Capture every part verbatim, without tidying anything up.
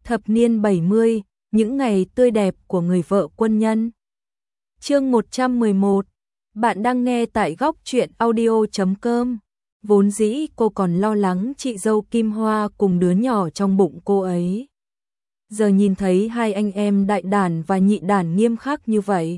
Thập niên bảy mươi, những ngày tươi đẹp của người vợ quân nhân. Chương một trăm mười một. Bạn đang nghe tại góc truyện audio chấm com. Vốn dĩ cô còn lo lắng chị dâu Kim Hoa cùng đứa nhỏ trong bụng cô ấy. Giờ nhìn thấy hai anh em đại đản và nhị đản nghiêm khắc như vậy,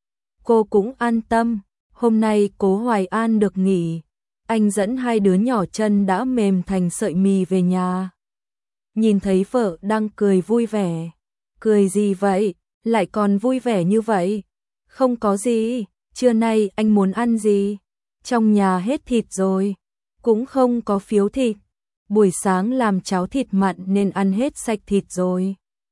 cô cũng an tâm. Hôm nay Cố Hoài An được nghỉ, anh dẫn hai đứa nhỏ chân đã mềm thành sợi mì về nhà. Nhìn thấy vợ đang cười vui vẻ. Cười gì vậy? Lại còn vui vẻ như vậy? Không có gì, trưa nay anh muốn ăn gì? Trong nhà hết thịt rồi, cũng không có phiếu thịt. Buổi sáng làm cháo thịt mặn nên ăn hết sạch thịt rồi.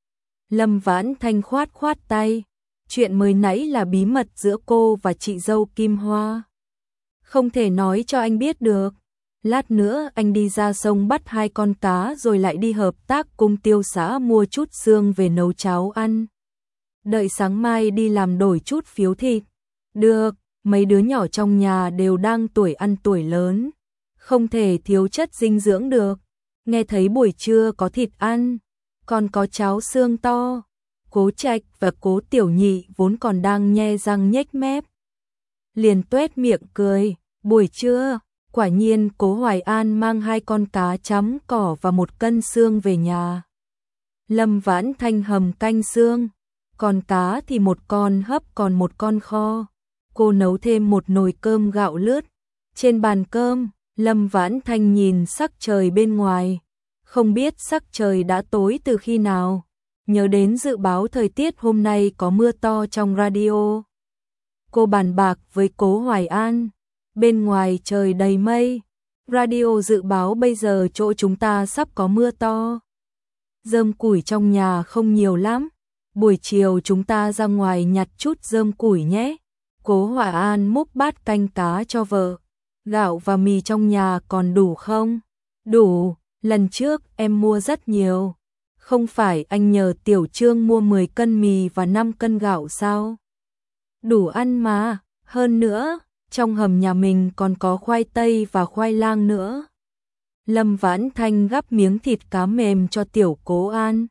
Lâm Vãn Thanh khoát khoát tay. Chuyện mới nãy là bí mật giữa cô và chị dâu Kim Hoa. Không thể nói cho anh biết được. Lát nữa anh đi ra sông bắt hai con cá rồi lại đi hợp tác cùng Tiêu xã mua chút xương về nấu cháo ăn. Đợi sáng mai đi làm đổi chút phiếu thịt. Được, mấy đứa nhỏ trong nhà đều đang tuổi ăn tuổi lớn, không thể thiếu chất dinh dưỡng được. Nghe thấy buổi trưa có thịt ăn, còn có cháo xương to. Cố Trạch và Cố Tiểu Nhị vốn còn đang nhe răng nhếch mép, liền tuét miệng cười. Buổi trưa, quả nhiên Cố Hoài An mang hai con cá chấm cỏ và một cân xương về nhà. Lâm Vãn Thanh hầm canh xương, còn cá thì một con hấp còn một con kho. Cô nấu thêm một nồi cơm gạo lứt. Trên bàn cơm, Lâm Vãn Thanh nhìn sắc trời bên ngoài. Không biết sắc trời đã tối từ khi nào. Nhớ đến dự báo thời tiết hôm nay có mưa to trong radio. Cô bàn bạc với Cố Hoài An. Bên ngoài trời đầy mây. Radio dự báo bây giờ chỗ chúng ta sắp có mưa to. Rơm củi trong nhà không nhiều lắm. Buổi chiều chúng ta ra ngoài nhặt chút rơm củi nhé. Cố Hoài An múc bát canh cá cho vợ. Gạo và mì trong nhà còn đủ không? Đủ, lần trước em mua rất nhiều. Không phải anh nhờ Tiểu Trương mua mười cân mì và năm cân gạo sao? Đủ ăn mà, hơn nữa, trong hầm nhà mình còn có khoai tây và khoai lang nữa. Lâm Vãn Thanh gắp miếng thịt cá mềm cho Tiểu Cố An.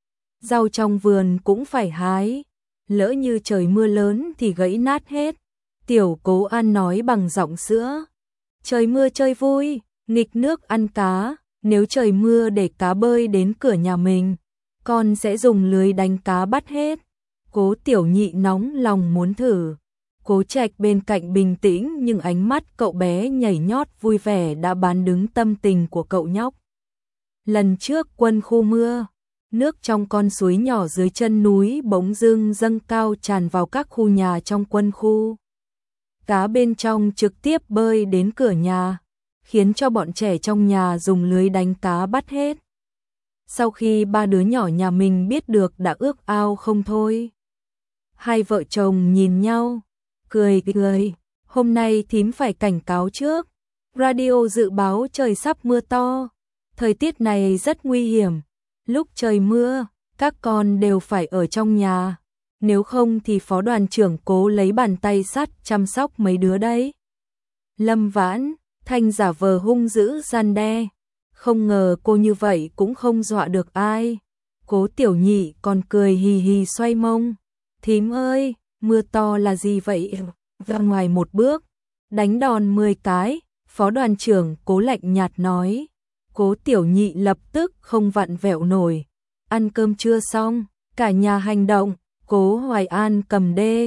Rau trong vườn cũng phải hái, lỡ như trời mưa lớn thì gãy nát hết. Tiểu Cố An nói bằng giọng sữa. Trời mưa chơi vui, nghịch nước ăn cá. Nếu trời mưa để cá bơi đến cửa nhà mình, con sẽ dùng lưới đánh cá bắt hết. Cố Tiểu Nhị nóng lòng muốn thử. Cố Trạch bên cạnh bình tĩnh nhưng ánh mắt cậu bé nhảy nhót vui vẻ đã bán đứng tâm tình của cậu nhóc. Lần trước quân khu mưa, nước trong con suối nhỏ dưới chân núi bỗng dưng dâng cao tràn vào các khu nhà trong quân khu. Cá bên trong trực tiếp bơi đến cửa nhà, khiến cho bọn trẻ trong nhà dùng lưới đánh cá bắt hết. Sau khi ba đứa nhỏ nhà mình biết được đã ước ao không thôi. Hai vợ chồng nhìn nhau, cười cười. Hôm nay thím phải cảnh cáo trước. Radio dự báo trời sắp mưa to. Thời tiết này rất nguy hiểm. Lúc trời mưa, các con đều phải ở trong nhà. Nếu không thì phó đoàn trưởng Cố lấy bàn tay sắt chăm sóc mấy đứa đấy. Lâm Vãn Thanh giả vờ hung dữ gian đe. Không ngờ cô như vậy cũng không dọa được ai. Cố Tiểu Nhị còn cười hì hì xoay mông. Thím ơi, mưa to là gì vậy? Ra ngoài một bước, đánh đòn mười cái. Phó đoàn trưởng Cố lạnh nhạt nói. Cố Tiểu Nhị lập tức không vặn vẹo nổi. Ăn cơm chưa xong, cả nhà hành động. Cố Hoài An cầm đê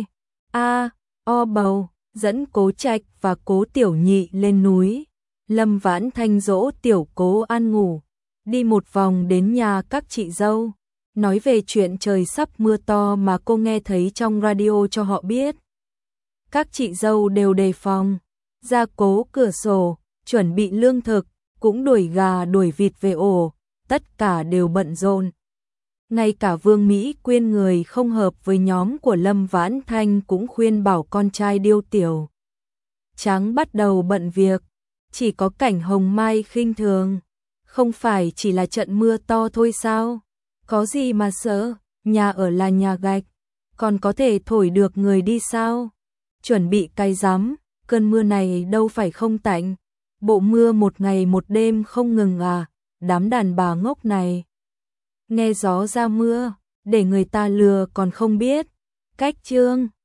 a o bầu, dẫn Cố Trạch và Cố Tiểu Nhị lên núi. Lâm Vãn Thanh dỗ Tiểu Cố An ngủ, đi một vòng đến nhà các chị dâu, nói về chuyện trời sắp mưa to mà cô nghe thấy trong radio cho họ biết. Các chị dâu đều đề phòng, ra cố cửa sổ, chuẩn bị lương thực, cũng đuổi gà đuổi vịt về ổ, tất cả đều bận rộn. Ngay cả Vương Mỹ Quyên người không hợp với nhóm của Lâm Vãn Thanh cũng khuyên bảo con trai Điêu Tiểu Trắng bắt đầu bận việc. Chỉ có Cảnh Hồng Mai khinh thường. Không phải chỉ là trận mưa to thôi sao? Có gì mà sợ, nhà ở là nhà gạch, còn có thể thổi được người đi sao? Chuẩn bị cay rắm, cơn mưa này đâu phải không tạnh. Bộ mưa một ngày một đêm không ngừng à, đám đàn bà ngốc này. nghe gió ra mưa, để người ta lừa còn không biết. Cách chương